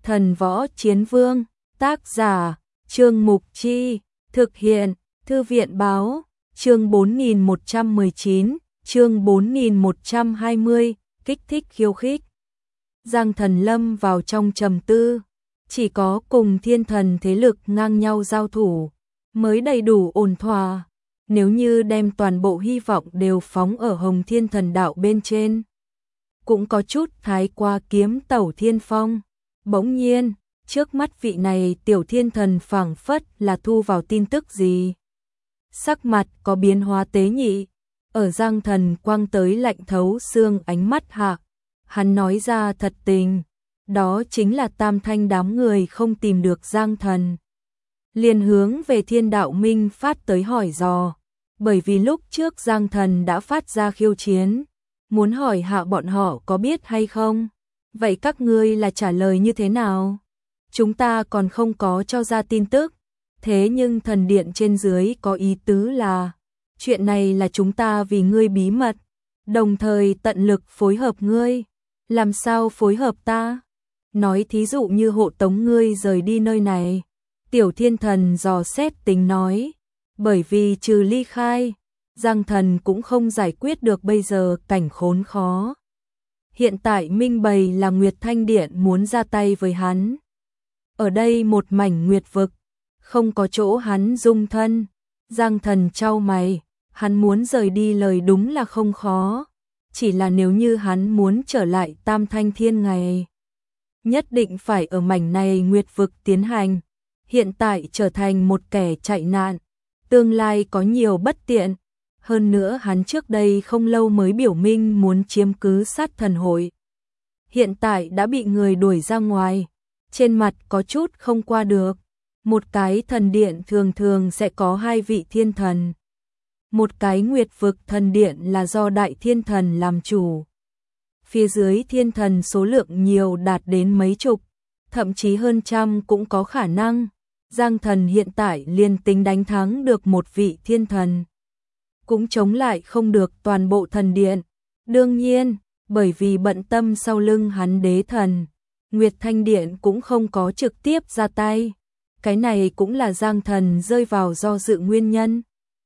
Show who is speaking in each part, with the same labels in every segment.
Speaker 1: Thần Võ Chiến Vương, tác giả, Trương Mục Chi, thực hiện, Thư viện báo, chương 4119, chương 4120, kích thích khiêu khích. Giang Thần lâm vào trong trầm tư, chỉ có cùng thiên thần thế lực ngang nhau giao thủ, mới đầy đủ ổn thỏa. Nếu như đem toàn bộ hy vọng đều phóng ở Hồng Thiên Thần Đạo bên trên, cũng có chút thái qua kiếm tẩu thiên phong. Bỗng nhiên, trước mắt vị này tiểu thiên thần phảng phất là thu vào tin tức gì. Sắc mặt có biến hóa tế nhị, ở Giang Thần quang tới lạnh thấu xương ánh mắt hạ. Hắn nói ra thật tình, đó chính là Tam Thanh đám người không tìm được Giang Thần. Liền hướng về Thiên Đạo Minh phát tới hỏi dò, bởi vì lúc trước Giang Thần đã phát ra khiêu chiến, muốn hỏi hạ bọn họ có biết hay không. Vậy các ngươi là trả lời như thế nào? Chúng ta còn không có cho ra tin tức, thế nhưng thần điện trên dưới có ý tứ là, chuyện này là chúng ta vì ngươi bí mật, đồng thời tận lực phối hợp ngươi. Làm sao phối hợp ta? Nói thí dụ như hộ tống ngươi rời đi nơi này. Tiểu thiên thần dò xét tính nói, bởi vì trừ ly khai, Giang Thần cũng không giải quyết được bây giờ cảnh khốn khó. Hiện tại minh bày là Nguyệt Thanh Điện muốn ra tay với hắn. Ở đây một mảnh nguyệt vực, không có chỗ hắn dung thân. Giang Thần chau mày, hắn muốn rời đi lời đúng là không khó. Chỉ là nếu như hắn muốn trở lại Tam Thanh Thiên ngày, nhất định phải ở mảnh này nguyệt vực tiến hành. Hiện tại trở thành một kẻ chạy nạn, tương lai có nhiều bất tiện. Hơn nữa hắn trước đây không lâu mới biểu minh muốn chiếm cứ Sát Thần Hội. Hiện tại đã bị người đuổi ra ngoài, trên mặt có chút không qua được. Một cái thần điện thường thường sẽ có hai vị thiên thần. Một cái nguyệt vực thần điện là do đại thiên thần làm chủ. Phía dưới thiên thần số lượng nhiều đạt đến mấy chục, thậm chí hơn trăm cũng có khả năng. Giang Thần hiện tại liền tính đánh thắng được một vị thiên thần, cũng chống lại không được toàn bộ thần điện. Đương nhiên, bởi vì bận tâm sau lưng hắn đế thần, Nguyệt Thanh Điện cũng không có trực tiếp ra tay. Cái này cũng là Giang Thần rơi vào do dự nguyên nhân.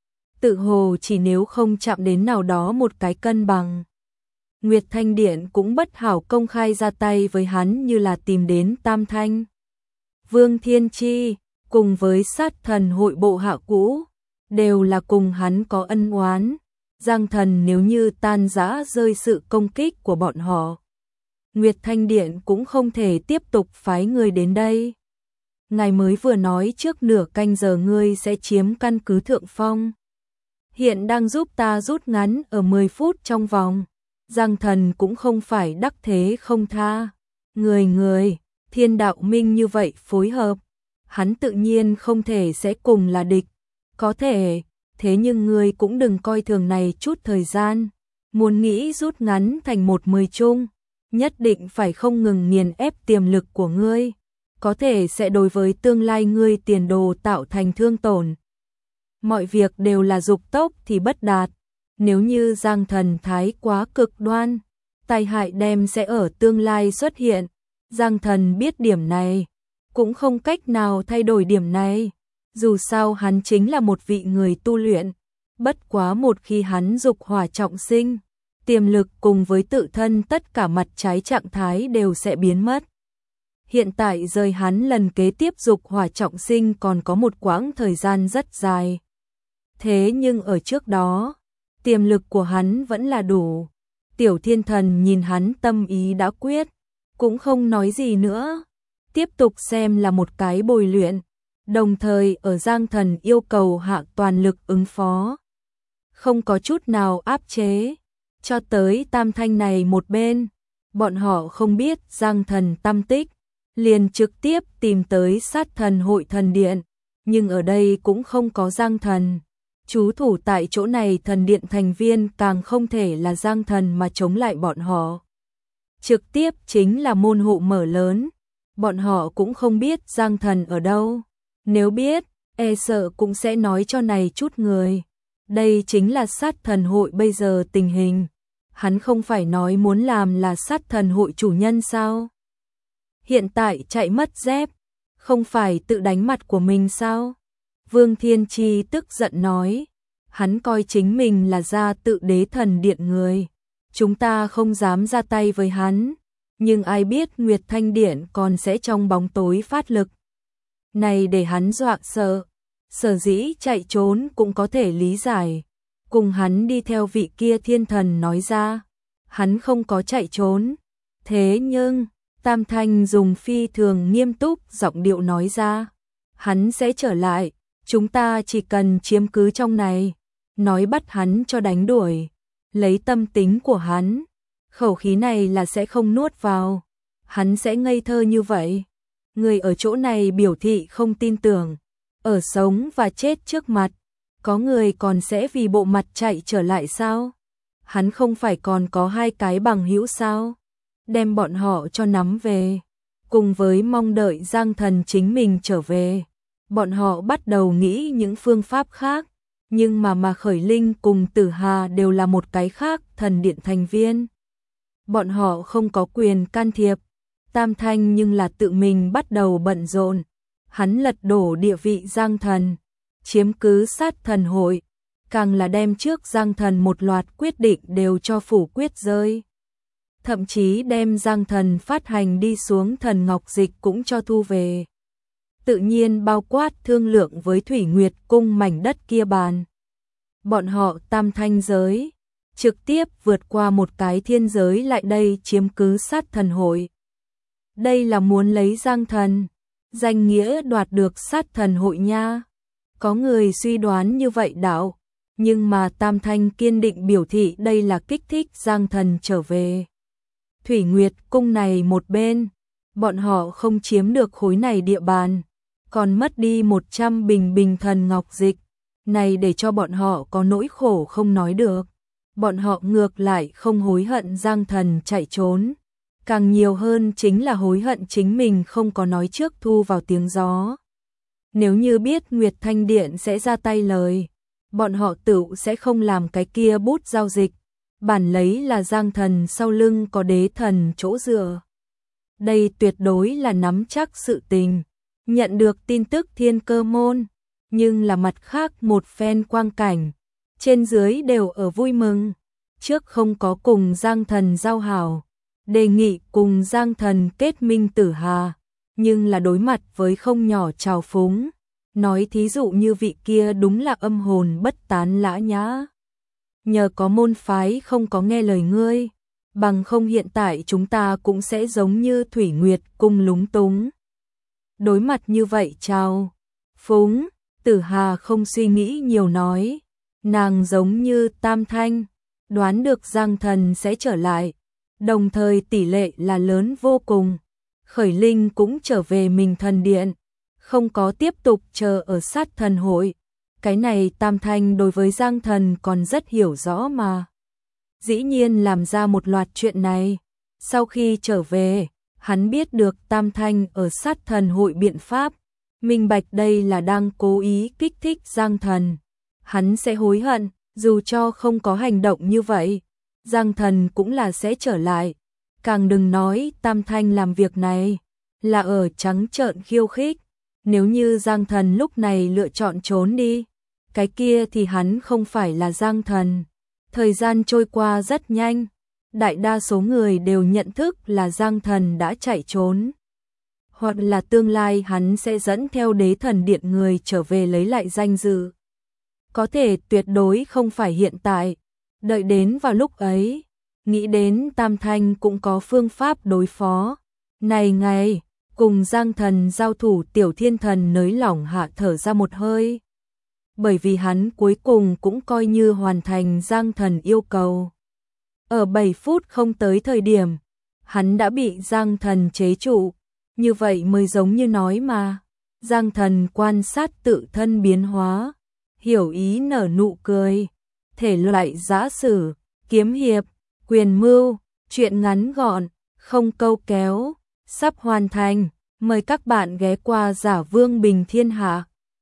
Speaker 1: Tự hồ chỉ nếu không chạm đến nào đó một cái cân bằng, Nguyệt Thanh Điện cũng bất hảo công khai ra tay với hắn như là tìm đến Tam Thanh Vương Thiên Chi, cùng với Sát Thần Hội bộ hạ cũ, đều là cùng hắn có ân oán. Giang Thần nếu như tan rã rơi sự công kích của bọn họ, Nguyệt Thanh Điện cũng không thể tiếp tục phái người đến đây. Ngài mới vừa nói trước nửa canh giờ ngươi sẽ chiếm căn cứ thượng phong, hiện đang giúp ta rút ngắn ở 10 phút trong vòng. Giang Thần cũng không phải đắc thế không tha. Người Thiên Đạo Minh như vậy phối hợp, hắn tự nhiên không thể sẽ cùng là địch. Có thể, thế nhưng ngươi cũng đừng coi thường này chút thời gian. Muốn nghĩ rút ngắn thành 1/10 chung, nhất định phải không ngừng nghiền ép tiềm lực của ngươi. Có thể sẽ đối với tương lai ngươi tiền đồ tạo thành thương tổn. Mọi việc đều là dục tốc thì bất đạt. Nếu như Giang Thần thái quá cực đoan, tai hại đem sẽ ở tương lai xuất hiện. Giang Thần biết điểm này, cũng không cách nào thay đổi điểm này. Dù sao hắn chính là một vị người tu luyện. Bất quá một khi hắn dục hỏa trọng sinh, tiềm lực cùng với tự thân tất cả mặt trái trạng thái đều sẽ biến mất. Hiện tại rời hắn lần kế tiếp dục hỏa trọng sinh còn có một quãng thời gian rất dài. Thế nhưng ở trước đó, tiềm lực của hắn vẫn là đủ. Tiểu thiên thần nhìn hắn tâm ý đã quyết, cũng không nói gì nữa. Tiếp tục xem là một cái bồi luyện, đồng thời ở Giang Thần yêu cầu hạ toàn lực ứng phó. Không có chút nào áp chế, cho tới Tam Thanh này một bên, bọn họ không biết Giang Thần tâm tích, liền trực tiếp tìm tới Sát Thần Hội thần điện, nhưng ở đây cũng không có Giang Thần. Trú thủ tại chỗ này thần điện thành viên càng không thể là Giang Thần mà chống lại bọn họ. Trực tiếp chính là môn hộ mở lớn, bọn họ cũng không biết Giang Thần ở đâu. Nếu biết, e sợ cũng sẽ nói cho này chút người. Đây chính là Sát Thần Hội bây giờ tình hình. Hắn không phải nói muốn làm là Sát Thần Hội chủ nhân sao? hiện tại chạy mất dép, không phải tự đánh mặt của mình sao? Vương Thiên Chi tức giận nói, hắn coi chính mình là gia tự đế thần điện người, chúng ta không dám ra tay với hắn, nhưng ai biết Nguyệt Thanh Điện còn sẽ trong bóng tối phát lực. Này để hắn dọa sợ, sở dĩ chạy trốn cũng có thể lý giải, cùng hắn đi theo vị kia thiên thần nói ra, hắn không có chạy trốn, thế nhưng, Tam Thanh dùng phi thường nghiêm túc giọng điệu nói ra, hắn sẽ trở lại, chúng ta chỉ cần chiếm cứ trong này, nói bắt hắn cho đánh đuổi, lấy tâm tính của hắn, khẩu khí này là sẽ không nuốt vào, hắn sẽ ngây thơ như vậy. Người ở chỗ này biểu thị không tin tưởng, ở sống và chết trước mặt, có người còn sẽ vì bộ mặt chạy trở lại sao? Hắn không phải còn có 2 cái bằng hữu sao? Đem bọn họ cho nắm về, cùng với mong đợi Giang Thần chính mình trở về. Bọn họ bắt đầu nghĩ những phương pháp khác, nhưng mà Khởi Linh cùng Tử Hà đều là một cái khác thần điện thành viên. Bọn họ không có quyền can thiệp, Tam Thanh nhưng là tự mình bắt đầu bận rộn. Hắn lật đổ địa vị Giang Thần, chiếm cứ sát thần hội, càng là đem trước Giang Thần một loạt quyết định đều cho phủ quyết rơi. Thậm chí đem Giang Thần phát hành đi xuống thần ngọc dịch cũng cho thu về. Tự nhiên bao quát thương lượng với Thủy Nguyệt cung mảnh đất kia bàn. Bọn họ Tam Thanh giới, trực tiếp vượt qua một cái thiên giới lại đây chiếm cứ sát thần hội. Đây là muốn lấy Giang Thần, danh nghĩa đoạt được sát thần hội nha. Có người suy đoán như vậy đạo, nhưng mà Tam Thanh kiên định biểu thị đây là kích thích Giang Thần trở về. Thủy Nguyệt cung này một bên, bọn họ không chiếm được khối này địa bàn, còn mất đi 100 bình thần ngọc dịch, này để cho bọn họ có nỗi khổ không nói được. Bọn họ ngược lại không hối hận Giang Thần chạy trốn, càng nhiều hơn chính là hối hận chính mình không có nói trước thu vào tiếng gió. Nếu như biết Nguyệt Thanh Điện sẽ ra tay lời, bọn họ tự sẽ không làm cái kia bút giao dịch, bản lấy là Giang Thần sau lưng có đế thần chỗ dựa. Đây tuyệt đối là nắm chắc sự tình, nhận được tin tức Thiên Cơ môn, nhưng là mặt khác một phen quang cảnh, trên dưới đều ở vui mừng, trước không có cùng Giang Thần giao hảo, đề nghị cùng Giang Thần kết minh Tử Hà, nhưng là đối mặt với không nhỏ trào phúng, nói thí dụ như vị kia đúng là âm hồn bất tán lã nhã. Nhờ có môn phái không có nghe lời ngươi, bằng không hiện tại chúng ta cũng sẽ giống như Thủy Nguyệt cung lúng túng. Đối mặt như vậy chào phúng, Tử Hà không suy nghĩ nhiều nói, nàng giống như Tam Thanh, đoán được Giang Thần sẽ trở lại, đồng thời tỷ lệ là lớn vô cùng. Khởi Linh cũng trở về mình thần điện, không có tiếp tục chờ ở sát thần hội. Cái này Tam Thanh đối với Giang Thần còn rất hiểu rõ mà. Dĩ nhiên làm ra một loạt chuyện này. Sau khi trở về, hắn biết được Tam Thanh ở sát thần hội biện pháp, minh bạch đây là đang cố ý kích thích Giang Thần. Hắn sẽ hối hận, dù cho không có hành động như vậy, Giang Thần cũng là sẽ trở lại. Càng đừng nói Tam Thanh làm việc này là ở trắng trợn khiêu khích. Nếu như Giang Thần lúc này lựa chọn trốn đi, cái kia thì hắn không phải là Giang Thần. Thời gian trôi qua rất nhanh, đại đa số người đều nhận thức là Giang Thần đã chạy trốn. Hoặc là tương lai hắn sẽ dẫn theo đế thần điện người trở về lấy lại danh dự. Có thể tuyệt đối không phải hiện tại, đợi đến vào lúc ấy, nghĩ đến Tam Thanh cũng có phương pháp đối phó. Này ngày, cùng Giang Thần giao thủ Tiểu Thiên Thần nới lỏng hạ thở ra một hơi. Bởi vì hắn cuối cùng cũng coi như hoàn thành Giang Thần yêu cầu. Ở 7 phút không tới thời điểm, hắn đã bị Giang Thần chế trụ, như vậy mới giống như nói mà. Giang Thần quan sát tự thân biến hóa, hiểu ý nở nụ cười, thể loại giã sử, kiếm hiệp, quyền mưu, chuyện ngắn gọn, không câu kéo, sắp hoàn thành. Mời các bạn ghé qua Giả Vương Bình Thiên Hạ.